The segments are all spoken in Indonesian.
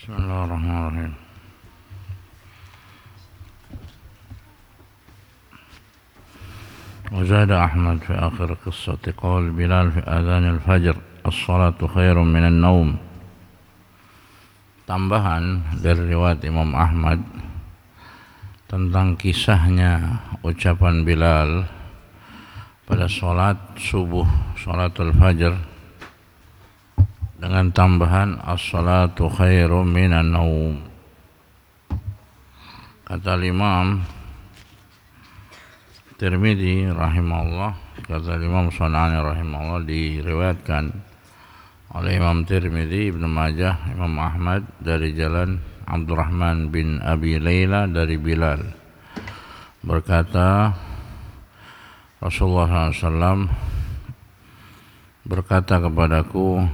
Bismillahirrahmanirrahim. وزاد أحمد في آخر قصة قول بلال في آذان الفجر الصلاة خير من النوم. Tambahan dari riwayat Imam Ahmad tentang kisahnya ucapan Bilal pada sholat subuh, sholatul fajr, dengan tambahan as-salatu khairum minan naum. Kata Imam Tirmidzi rahimahullah, kata Imam Sunani rahimahullah, diriwayatkan oleh Imam Tirmidzi, Ibnu Majah, Imam Ahmad dari jalan Abdurrahman bin Abi Layla dari Bilal berkata, Rasulullah SAW berkata kepadaku,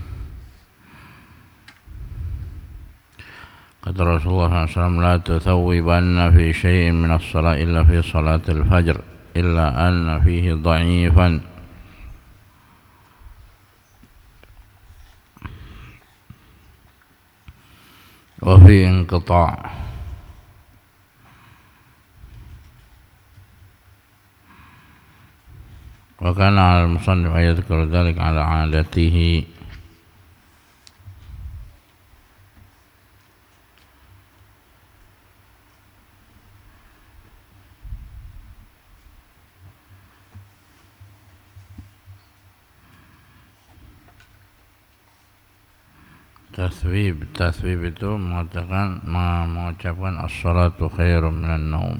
kata Rasulullah SAW, la tuthawwibanna fi syai'in min as-salat illa fi salatil fajr illa anna fihi dha'ifan wa fi inqita'. Wa kana al-musannif yadhkuru dzalika ala 'adatihi. Taswib itu mengatakan, mengucapkan as-salatu khairum minan naum.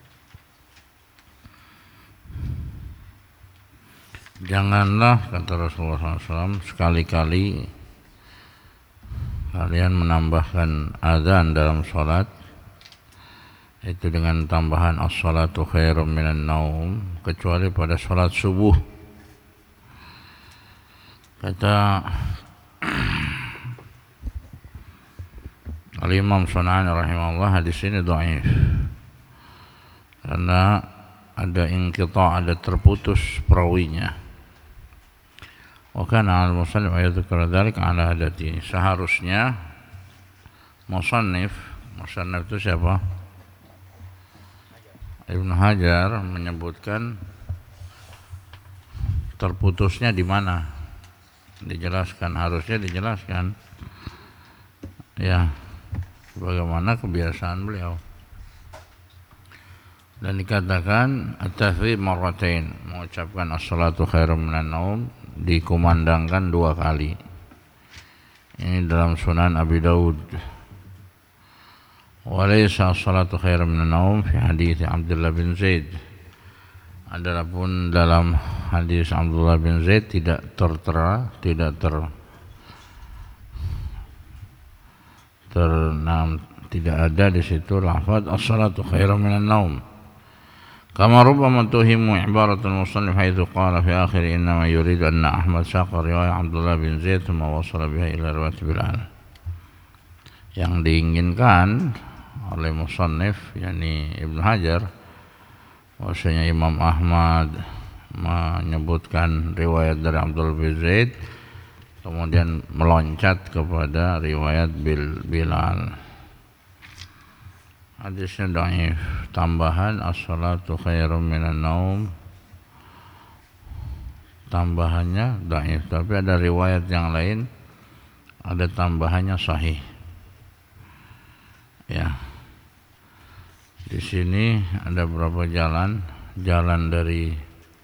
Janganlah, kata Rasulullah SAW, sekali-kali kalian menambahkan azan dalam salat itu dengan tambahan as-salatu khairum minan naum, kecuali pada salat subuh. Kata Al-Imam Sunani rahimahullah, hadis ini dhaif karena ada inqita', ada terputus perawinya. Wa kana al-musannif yadhkuru dzalika ala hadati. Seharusnya musannif itu siapa? Ibnu Hajar menyebutkan terputusnya di mana, dijelaskan, harusnya dijelaskan ya, bagaimana kebiasaan beliau. Dan dikatakan at-taswib marratain, mengucapkan as-salatu khairum minan naum, dikumandangkan 2 kali. Ini dalam Sunan Abi Daud. Wa laysa as-salatu khairum minan naum fi hadits Abdullah bin Zaid. Adapun dalam hadis Abdullah bin Zaid tidak tertera, tidak ada di situ lafaz as-salatu khairum minan naum. Kama rubbama tuhimu ibaratul musannif haitsu qala fi akhir innama yuridu anna Ahmad saqa riwayat Abdullah bin Zaid thumma wasala biha ila riwayat Bilal. Yang diinginkan oleh musannif, yakni Ibnu Hajar, bahwasanya Imam Ahmad menyebutkan riwayat dari Abdullah bin Zaid kemudian meloncat kepada riwayat Bilal. Hadisnya dhaif. Tambahan as-salatu khairum minan naum, tambahannya dhaif, tapi ada riwayat yang lain ada tambahannya sahih. Ya. Di sini ada berapa jalan dari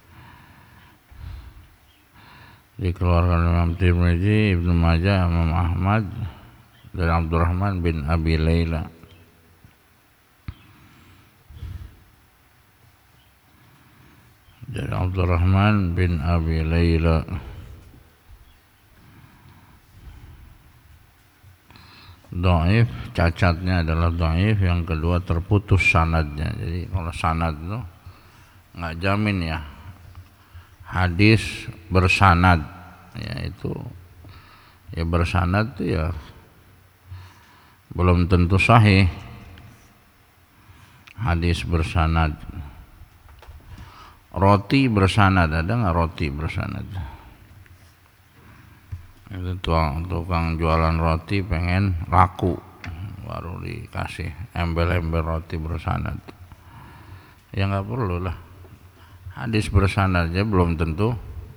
dikeluarkan Imam Tirmidzi, Ibnu Majah, Imam Ahmad dari Abdurrahman bin Abi Layla. Dari Abdurrahman bin Abi Layla. Dhaif, cacatnya adalah dhaif. Yang kedua terputus sanadnya. Jadi kalau sanad itu nggak jamin ya hadis bersanad, yaitu ya bersanad itu ya belum tentu sahih. Hadis bersanad, roti bersanad, ada nggak roti bersanad? Itu tukang jualan roti pengen laku, baru dikasih embel-embel roti bersanad. Ya nggak perlu lah. Hadis bersanad aja belum tentu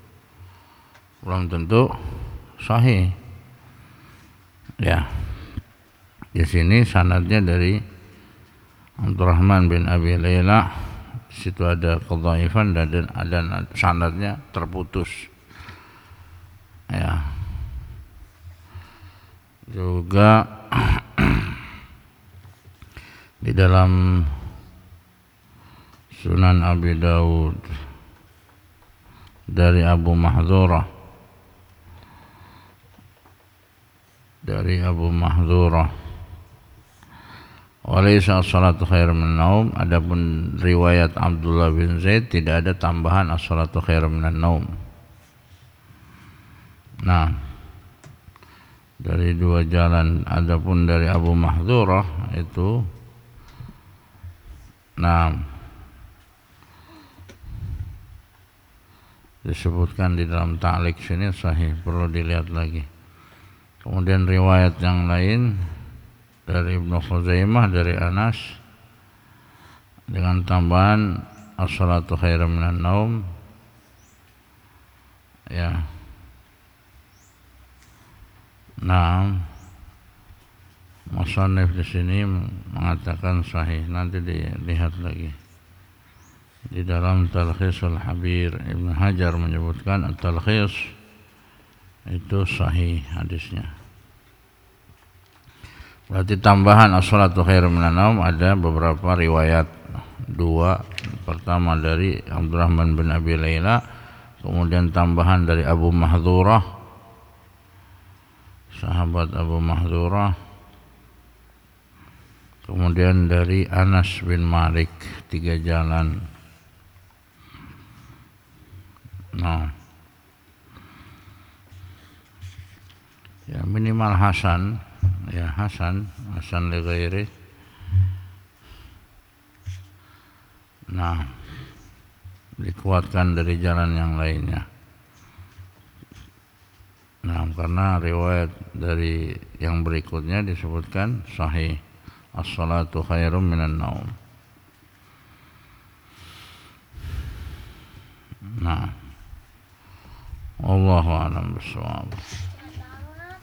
sahih. Ya, di sini sanadnya dari Abdurrahman bin Abi Layla. Di situ ada kedhaifan dan ada sanadnya terputus. Ya. Juga di dalam Sunan Abi Daud dari Abu Mahdzurah walaysa as-salatu khairum minan naum. Adapun riwayat Abdullah bin Zaid tidak ada tambahan as-salatu khairum minan naum. Nah, dari dua jalan. Adapun dari Abu Mahdzurah itu disebutkan di dalam ta'liq sini sahih, perlu dilihat lagi. Kemudian riwayat yang lain dari Ibnu Khuzaimah dari Anas dengan tambahan as-salatu khairum minan naum. Ya. Nah, musannif di sini mengatakan sahih. Nanti dilihat lagi di dalam Talkhisul Habir. Ibnu Hajar menyebutkan at-talkhis itu sahih hadisnya. Berarti tambahan as-salatu khairum minan naum ada beberapa riwayat. Dua, pertama dari Abdurrahman bin Abi Layla, kemudian tambahan dari Abu Mahdzurah, sahabat Abu Mahdzurah, kemudian dari Anas bin Malik, 3 jalan. Nah, ya minimal hasan, ya hasan li ghairi. Nah, dikuatkan dari jalan yang lainnya. Nah, karena riwayat dari yang berikutnya disebutkan sahih, as-salatu khairum minan naum. Nah, wallahu a'lam bishawab.